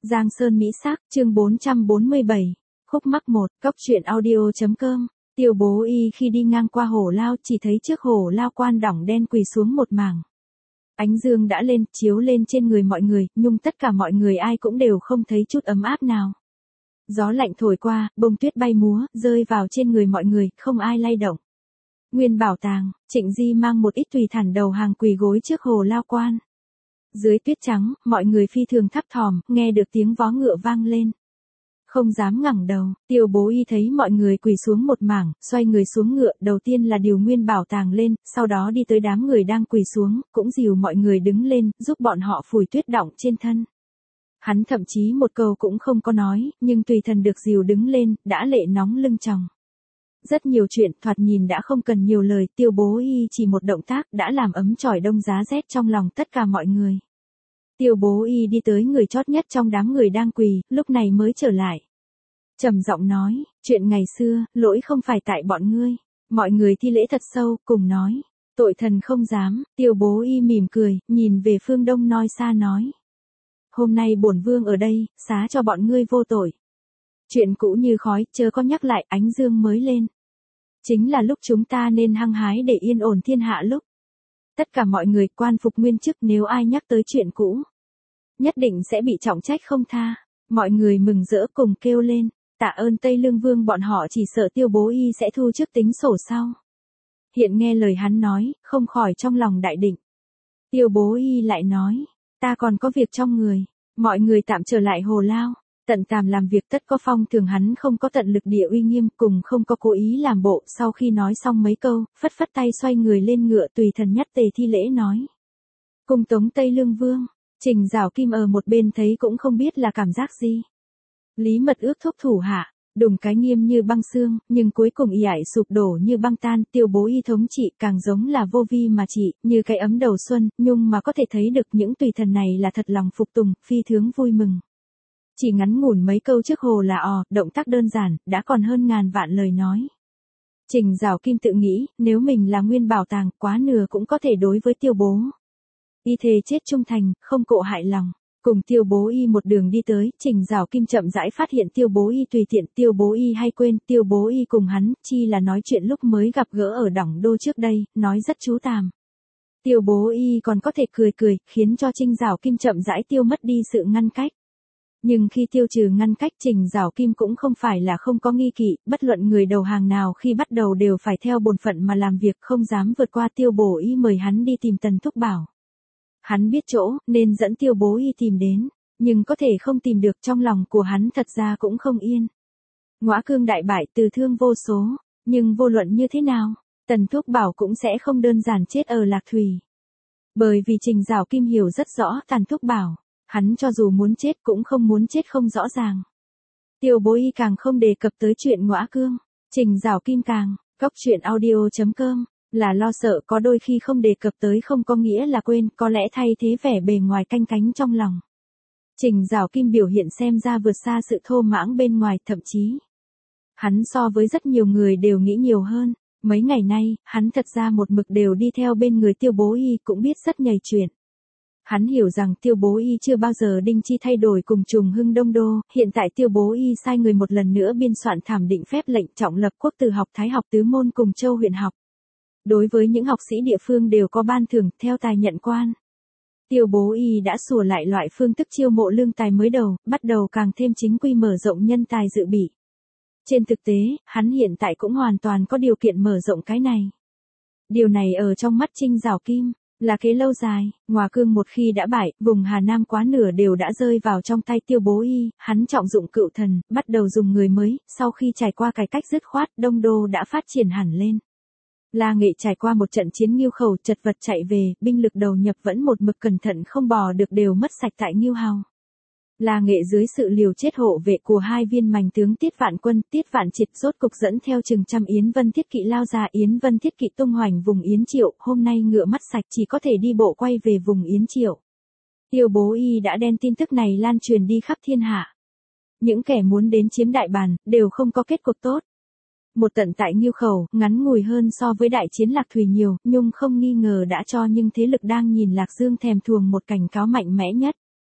Giang Sơn Mỹ Sắc, chương 447. Khúc mắc 1, Cóc truyện audio.com. Tiêu Bố Y khi đi ngang qua hổ lao chỉ thấy trước hổ lao quan đỏng đen quỳ xuống một mảng. Ánh dương đã lên, chiếu lên trên người mọi người, nhưng tất cả mọi người ai cũng đều không thấy chút ấm áp nào. Gió lạnh thổi qua, bông tuyết bay múa, rơi vào trên người mọi người, không ai lay động. Nguyên bảo tàng, Trịnh Di mang một ít tùy thản đầu hàng quỳ gối trước hồ lao quan. Dưới tuyết trắng, mọi người phi thường thấp thỏm, nghe được tiếng vó ngựa vang lên. Không dám ngẩng đầu, Tiêu Bố Y thấy mọi người quỳ xuống một mảng, xoay người xuống ngựa, đầu tiên là điều nguyên bảo tàng lên, sau đó đi tới đám người đang quỳ xuống, cũng dìu mọi người đứng lên, giúp bọn họ phủi tuyết đọng trên thân. Hắn thậm chí một câu cũng không có nói, nhưng tùy thần được dìu đứng lên, đã lệ nóng lưng chồng. Rất nhiều chuyện thoạt nhìn đã không cần nhiều lời, Tiêu Bố Y chỉ một động tác đã làm ấm chỏi đông giá rét trong lòng tất cả mọi người. Tiêu Bố Y đi tới người chót nhất trong đám người đang quỳ, lúc này mới trở lại. Trầm giọng nói, chuyện ngày xưa, lỗi không phải tại bọn ngươi. Mọi người thi lễ thật sâu, cùng nói. Tội thần không dám, Tiêu Bố Y mỉm cười, nhìn về phương đông noi xa nói. Hôm nay bổn vương ở đây, xá cho bọn ngươi vô tội. Chuyện cũ như khói, chớ có nhắc lại, ánh dương mới lên. Chính là lúc chúng ta nên hăng hái để yên ổn thiên hạ lúc. Tất cả mọi người quan phục nguyên chức, nếu ai nhắc tới chuyện cũ, nhất định sẽ bị trọng trách không tha. Mọi người mừng rỡ cùng kêu lên, tạ ơn Tây Lương Vương, bọn họ chỉ sợ Tiêu Bố Y sẽ thu trước tính sổ sau. Hiện nghe lời hắn nói, không khỏi trong lòng đại định. Tiêu Bố Y lại nói, ta còn có việc trong người. Mọi người tạm trở lại hồ lao, tận tàm làm việc tất có phong thường, hắn không có tận lực địa uy nghiêm, cùng không có cố ý làm bộ. Sau khi nói xong mấy câu, phất phất tay xoay người lên ngựa, tùy thần nhất tề thi lễ nói. Cung tống Tây Lương Vương. Trình Giảo Kim ở một bên thấy cũng không biết là cảm giác gì. Lý Mật ước thúc thủ hạ, đùng cái nghiêm như băng xương, nhưng cuối cùng y ải sụp đổ như băng tan. Tiêu Bố Y thống trị càng giống là vô vi mà trị, như cái ấm đầu xuân, nhưng mà có thể thấy được những tùy thần này là thật lòng phục tùng, phi thường vui mừng. Chỉ ngắn ngủn mấy câu trước hồ là động tác đơn giản, đã còn hơn ngàn vạn lời nói. Trình Giảo Kim tự nghĩ, nếu mình là nguyên bảo tàng, quá nửa cũng có thể đối với Tiêu Bố Y thề chết trung thành, không cộ hại lòng. Cùng Tiêu Bố Y một đường đi tới, Trình Giảo Kim chậm rãi phát hiện Tiêu Bố Y tùy tiện, Tiêu Bố Y hay quên, Tiêu Bố Y cùng hắn, chi là nói chuyện lúc mới gặp gỡ ở Đỏng Đô trước đây, nói rất chú tàm. Tiêu Bố Y còn có thể cười cười, khiến cho Trình Giảo Kim chậm rãi tiêu mất đi sự ngăn cách. Nhưng khi tiêu trừ ngăn cách, Trình Giảo Kim cũng không phải là không có nghi kỵ, bất luận người đầu hàng nào khi bắt đầu đều phải theo bổn phận mà làm việc, không dám vượt qua. Tiêu Bố Y mời hắn đi tìm Tần Thúc Bảo. Hắn biết chỗ, nên dẫn Tiêu Bố Y tìm đến, nhưng có thể không tìm được, trong lòng của hắn thật ra cũng không yên. Ngõa Cương đại bại, tử thương vô số, nhưng vô luận như thế nào, Tần Thúc Bảo cũng sẽ không đơn giản chết ở Lạc Thủy. Bởi vì Trình Giảo Kim hiểu rất rõ Tần Thúc Bảo, hắn cho dù muốn chết cũng không muốn chết không rõ ràng. Tiêu Bố Y càng không đề cập tới chuyện Ngõa Cương, Trình Giảo Kim càng, Cóc truyện audio.com. Là lo sợ, có đôi khi không đề cập tới không có nghĩa là quên, có lẽ thay thế vẻ bề ngoài canh cánh trong lòng. Trình Giảo Kim biểu hiện xem ra vượt xa sự thô mãng bên ngoài, thậm chí hắn so với rất nhiều người đều nghĩ nhiều hơn. Mấy ngày nay, hắn thật ra một mực đều đi theo bên người Tiêu Bố Y, cũng biết rất nhầy chuyện. Hắn hiểu rằng Tiêu Bố Y chưa bao giờ đinh chi thay đổi cùng Trùng Hưng Đông Đô, hiện tại Tiêu Bố Y sai người một lần nữa biên soạn thảm định phép lệnh trọng lập quốc từ học, thái học, tứ môn cùng châu huyện học. Đối với những học sĩ địa phương đều có ban thưởng, theo tài nhận quan. Tiêu Bố Y đã sửa lại loại phương thức chiêu mộ lương tài mới đầu, bắt đầu càng thêm chính quy mở rộng nhân tài dự bị. Trên thực tế, hắn hiện tại cũng hoàn toàn có điều kiện mở rộng cái này. Điều này ở trong mắt Trình Giảo Kim là kế lâu dài. Ngõa Cương một khi đã bại, vùng Hà Nam quá nửa đều đã rơi vào trong tay Tiêu Bố Y. Hắn trọng dụng cựu thần, bắt đầu dùng người mới. Sau khi trải qua cải cách dứt khoát, Đông Đô đã phát triển hẳn lên. La Nghệ trải qua một trận chiến Ngưu Khẩu, chật vật chạy về, binh lực đầu nhập vẫn một mực cẩn thận không bò được, đều mất sạch tại Ngưu Hào. La Nghệ dưới sự liều chết hộ vệ của hai viên mành tướng Tiết Vạn Quân, Tiết Vạn Triệt rốt cục dẫn theo chừng trăm Yến Vân Thiết kỵ lao ra. Yến Vân Thiết kỵ tung hoành vùng Yến Triệu, hôm nay ngựa mắt sạch, chỉ có thể đi bộ quay về vùng Yến Triệu. Tiêu Bố Y đã đem tin tức này lan truyền đi khắp thiên hạ. Những kẻ muốn đến chiếm đại bàn, đều không có kết cục tốt. Một trận tại Ngưu Khẩu, ngắn ngủi hơn so với đại chiến Lạc Thủy nhiều, nhưng không nghi ngờ đã cho những thế lực đang nhìn Lạc Dương thèm thuồng một cảnh cáo mạnh mẽ nhất.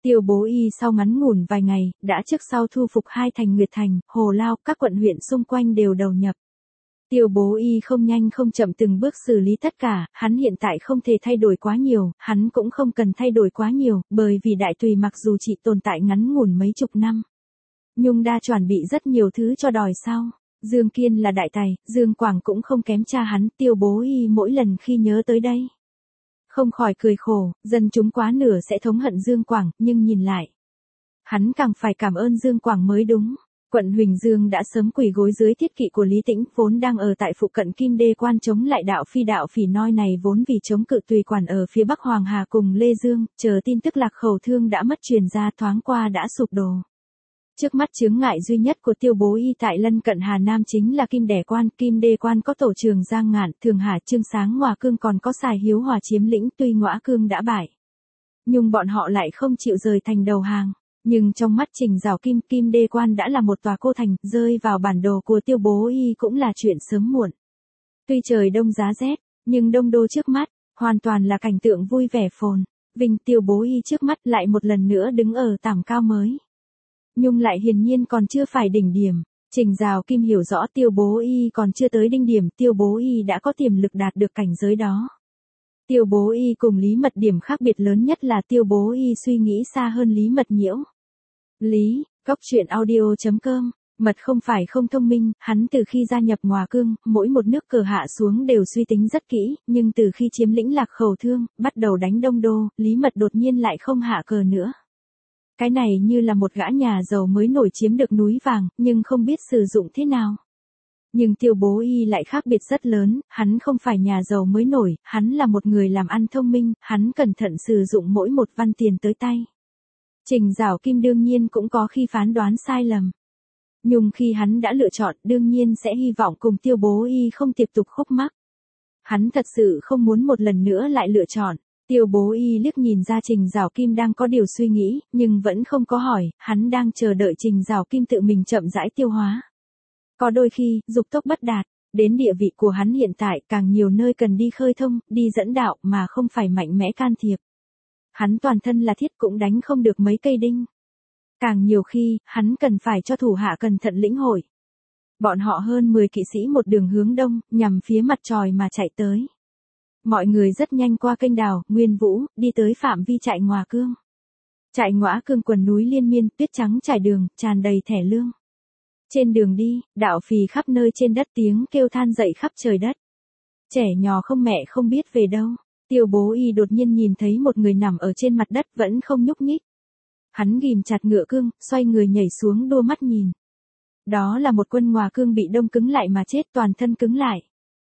Tiêu Bố Y sau ngắn ngủn vài ngày, đã trước sau thu phục hai thành Nguyệt Thành, Hồ Lao, các quận huyện xung quanh đều đầu nhập. Tiêu Bố Y không nhanh không chậm từng bước xử lý tất cả, hắn hiện tại không thể thay đổi quá nhiều, hắn cũng không cần thay đổi quá nhiều, bởi vì Đại Tùy mặc dù chỉ tồn tại ngắn ngủn mấy chục năm. Nhưng đã chuẩn bị rất nhiều thứ cho đòi sau. Dương Kiên là đại tài, Dương Quảng cũng không kém cha hắn, Tiêu Bố Y mỗi lần khi nhớ tới đây. Không khỏi cười khổ, dân chúng quá nửa sẽ thống hận Dương Quảng, nhưng nhìn lại. Hắn càng phải cảm ơn Dương Quảng mới đúng. Quận Huỳnh Dương đã sớm quỳ gối dưới thiết kỵ của Lý Tĩnh, vốn đang ở tại phụ cận Kim Đê Quan chống lại đạo phỉ noi này vốn vì chống cự Tùy Quản ở phía Bắc Hoàng Hà cùng Lê Dương, chờ tin tức Lạc Khẩu Thương đã mất truyền ra thoáng qua đã sụp đổ. Trước mắt chướng ngại duy nhất của Tiêu Bố Y tại lân cận Hà Nam chính là Kim Đẻ Quan, Kim Đê Quan có tổ Trường Giang Ngạn, Thường Hà, Trương Sáng, Ngọa Cương còn có Sài Hiếu Hòa chiếm lĩnh, tuy Ngọa Cương đã bại. Nhưng bọn họ lại không chịu rời thành đầu hàng. Nhưng trong mắt Trình Giảo Kim, Kim Đê Quan đã là một tòa cô thành, rơi vào bản đồ của Tiêu Bố Y cũng là chuyện sớm muộn. Tuy trời đông giá rét, nhưng đông đô trước mắt, hoàn toàn là cảnh tượng vui vẻ phồn vinh. Tiêu Bố Y trước mắt lại một lần nữa đứng ở tảng cao mới. Nhưng lại hiển nhiên còn chưa phải đỉnh điểm. Trình Giảo Kim hiểu rõ Tiêu Bố Y còn chưa tới đỉnh điểm, Tiêu Bố Y đã có tiềm lực đạt được cảnh giới đó. Tiêu Bố Y cùng Lý Mật điểm khác biệt lớn nhất là Tiêu Bố Y suy nghĩ xa hơn Lý Mật nhiễu. Lý, Cốc Truyện Audio.com, Mật không phải không thông minh, hắn từ khi gia nhập Ngọa Cương, mỗi một nước cờ hạ xuống đều suy tính rất kỹ, nhưng từ khi chiếm lĩnh Lạc Khẩu Thương, bắt đầu đánh Đông Đô, Lý Mật đột nhiên lại không hạ cờ nữa. Cái này như là một gã nhà giàu mới nổi chiếm được núi vàng, nhưng không biết sử dụng thế nào. Nhưng Tiêu Bố Y lại khác biệt rất lớn, hắn không phải nhà giàu mới nổi, hắn là một người làm ăn thông minh, hắn cẩn thận sử dụng mỗi một văn tiền tới tay. Trình Giảo Kim đương nhiên cũng có khi phán đoán sai lầm. Nhưng khi hắn đã lựa chọn, đương nhiên sẽ hy vọng cùng Tiêu Bố Y không tiếp tục khúc mắc. Hắn thật sự không muốn một lần nữa lại lựa chọn. Tiêu Bố Y liếc nhìn ra Trình Giảo Kim đang có điều suy nghĩ, nhưng vẫn không có hỏi, hắn đang chờ đợi Trình Giảo Kim tự mình chậm rãi tiêu hóa. Có đôi khi, dục tốc bất đạt, đến địa vị của hắn hiện tại càng nhiều nơi cần đi khơi thông, đi dẫn đạo mà không phải mạnh mẽ can thiệp. Hắn toàn thân là thiết cũng đánh không được mấy cây đinh. Càng nhiều khi, hắn cần phải cho thủ hạ cẩn thận lĩnh hội. Bọn họ hơn 10 kỵ sĩ một đường hướng đông, nhằm phía mặt trời mà chạy tới. Mọi người rất nhanh qua kênh đào, Nguyên Vũ, đi tới phạm vi trại Ngọa Cương. Trại Ngọa Cương quần núi liên miên, tuyết trắng trải đường, tràn đầy thẻ lương. Trên đường đi, đạo phì khắp nơi trên đất tiếng kêu than dậy khắp trời đất. Trẻ nhỏ không mẹ không biết về đâu. Tiêu Bố Y đột nhiên nhìn thấy một người nằm ở trên mặt đất vẫn không nhúc nhích. Hắn ghìm chặt ngựa cương, xoay người nhảy xuống đua mắt nhìn. Đó là một quân Ngọa Cương bị đông cứng lại mà chết, toàn thân cứng lại.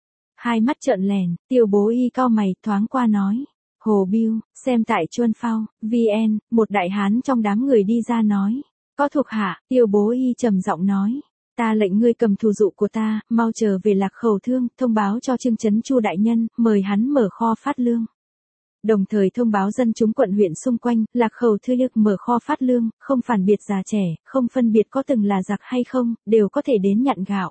Hai mắt trợn lèn, Tiêu Bố Y cau mày thoáng qua nói. Hồ Biêu, xem tại Chuân Phao, VN, một đại hán trong đám người đi ra nói. Có thuộc hạ, Tiêu Bố Y trầm giọng nói. Ta lệnh ngươi cầm thù dụ của ta, mau trở về Lạc Khẩu Thương, thông báo cho Trương Chấn Chu đại nhân, mời hắn mở kho phát lương. Đồng thời thông báo dân chúng quận huyện xung quanh, Lạc Khẩu Thương được mở kho phát lương, không phản biệt già trẻ, không phân biệt có từng là giặc hay không, đều có thể đến nhận gạo.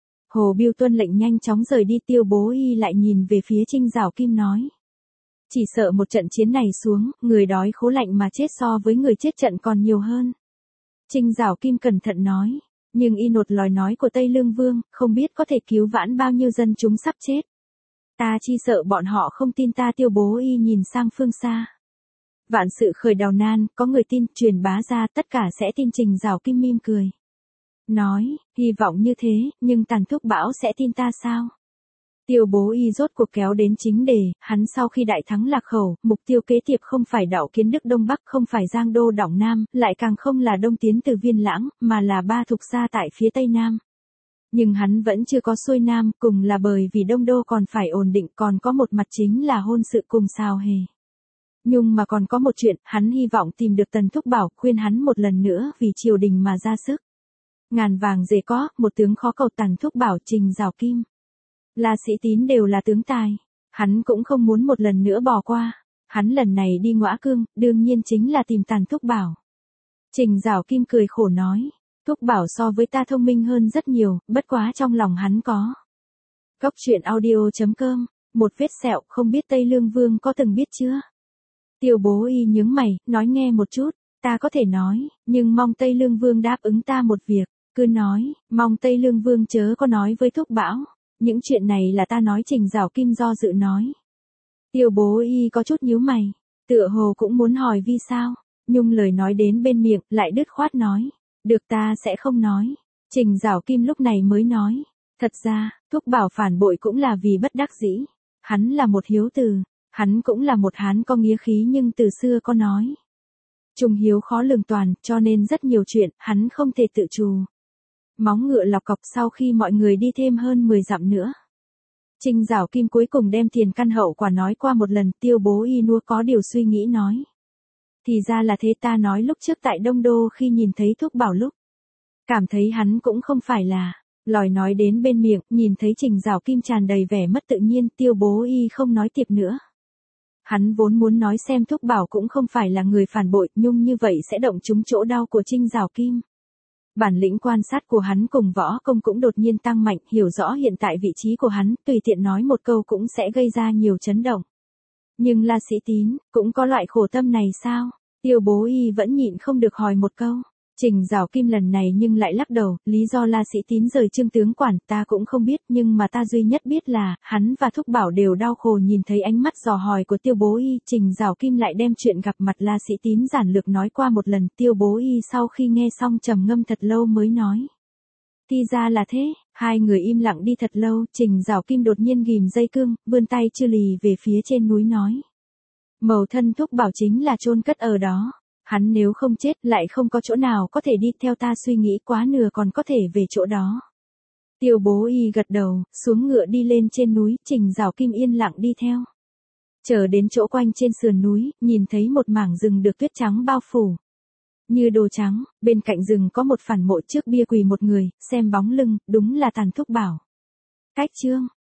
Hồ Biêu tuân lệnh nhanh chóng rời đi. Tiêu Bố Y lại nhìn về phía Trình Giảo Kim nói. Chỉ sợ một trận chiến này xuống, người đói khố lạnh mà chết so với người chết trận còn nhiều hơn. Trình Giảo Kim cẩn thận nói. Nhưng y nột lời nói của Tây Lương Vương, không biết có thể cứu vãn bao nhiêu dân chúng sắp chết. Ta chi sợ bọn họ không tin ta. Tiêu Bố Y nhìn sang phương xa. Vạn sự khởi đầu nan, có người tin, truyền bá ra, tất cả sẽ tin. Trình Giảo Kim mỉm cười. Nói, hy vọng như thế, nhưng Tàn Thúc Bảo sẽ tin ta sao? Tiêu Bố Y rốt cuộc kéo đến chính đề, hắn sau khi đại thắng Lạc Khẩu, mục tiêu kế tiếp không phải Đậu Kiến Đức Đông Bắc, không phải Giang Đô Đỏng Nam, lại càng không là Đông tiến từ Viên Lãng, mà là Ba Thục Gia tại phía Tây Nam. Nhưng hắn vẫn chưa có xuôi Nam, cùng là bởi vì Đông Đô còn phải ổn định, còn có một mặt chính là hôn sự cùng Sao Hề. Nhưng mà còn có một chuyện, hắn hy vọng tìm được Tần Thúc Bảo, khuyên hắn một lần nữa vì triều đình mà ra sức. Ngàn vàng dễ có, một tướng khó cầu. Tần Thúc Bảo, Trình Giảo Kim, La Sĩ Tín đều là tướng tài. Hắn cũng không muốn một lần nữa bỏ qua. Hắn lần này đi Ngọa Cương, đương nhiên chính là tìm Tần Thúc Bảo. Trình Giảo Kim cười khổ nói. Thúc Bảo so với ta thông minh hơn rất nhiều, bất quá trong lòng hắn có. Cốc Truyện Audio.com, một vết sẹo, không biết Tây Lương Vương có từng biết chưa? Tiêu Bố Y nhướng mày, nói nghe một chút. Ta có thể nói, nhưng mong Tây Lương Vương đáp ứng ta một việc, cứ nói, mong Tây Lương Vương chớ có nói với Thúc Bảo. Những chuyện này là ta nói. Trình Giảo Kim do dự nói. Tiêu Bố Y có chút nhíu mày, tựa hồ cũng muốn hỏi vì sao, nhưng lời nói đến bên miệng lại đứt khoát nói. Được, ta sẽ không nói. Trình Giảo Kim lúc này mới nói. Thật ra, Thúc Bảo phản bội cũng là vì bất đắc dĩ. Hắn là một hiếu tử, hắn cũng là một hán có nghĩa khí, nhưng từ xưa có nói. Trung hiếu khó lường toàn, cho nên rất nhiều chuyện, hắn không thể tự chủ. Móng ngựa lọc cọc. Sau khi mọi người đi thêm hơn 10 dặm nữa, Trình Giảo Kim cuối cùng đem tiền căn hậu quả nói qua một lần. Tiêu Bố Y nuốt có điều suy nghĩ nói. Thì ra là thế, ta nói lúc trước tại Đông Đô khi nhìn thấy Thúc Bảo lúc, cảm thấy hắn cũng không phải là, lòi nói đến bên miệng, nhìn thấy Trình Giảo Kim tràn đầy vẻ mất tự nhiên. Tiêu Bố Y không nói tiếp nữa. Hắn vốn muốn nói xem Thúc Bảo cũng không phải là người phản bội, nhưng như vậy sẽ động trúng chỗ đau của Trình Giảo Kim. Bản lĩnh quan sát của hắn cùng võ công cũng đột nhiên tăng mạnh, hiểu rõ hiện tại vị trí của hắn, tùy tiện nói một câu cũng sẽ gây ra nhiều chấn động. Nhưng La Sĩ Tín, cũng có loại khổ tâm này sao? Tiêu Bố Y vẫn nhịn không được hỏi một câu. Trình Giảo Kim lần này nhưng lại lắc đầu, lý do La Sĩ Tín rời Trương tướng quản ta cũng không biết, nhưng mà ta duy nhất biết là, hắn và Thúc Bảo đều đau khổ. Nhìn thấy ánh mắt dò hỏi của Tiêu Bố Y, Trình Giảo Kim lại đem chuyện gặp mặt La Sĩ Tín giản lược nói qua một lần. Tiêu Bố Y sau khi nghe xong trầm ngâm thật lâu mới nói. Thì ra là thế. Hai người im lặng đi thật lâu. Trình Giảo Kim đột nhiên ghim dây cương, vươn tay chư lì về phía trên núi nói. Mẫu thân Thúc Bảo chính là chôn cất ở đó. Hắn nếu không chết lại không có chỗ nào có thể đi, theo ta suy nghĩ quá nửa còn có thể về chỗ đó. Tiêu Bố Y gật đầu, xuống ngựa đi lên trên núi. Trình Giảo Kim yên lặng đi theo. Chờ đến chỗ quanh trên sườn núi, nhìn thấy một mảng rừng được tuyết trắng bao phủ. Như đồ trắng, bên cạnh rừng có một phản mộ, trước bia quỳ một người, xem bóng lưng, đúng là Tàn Thúc Bảo. Cách chương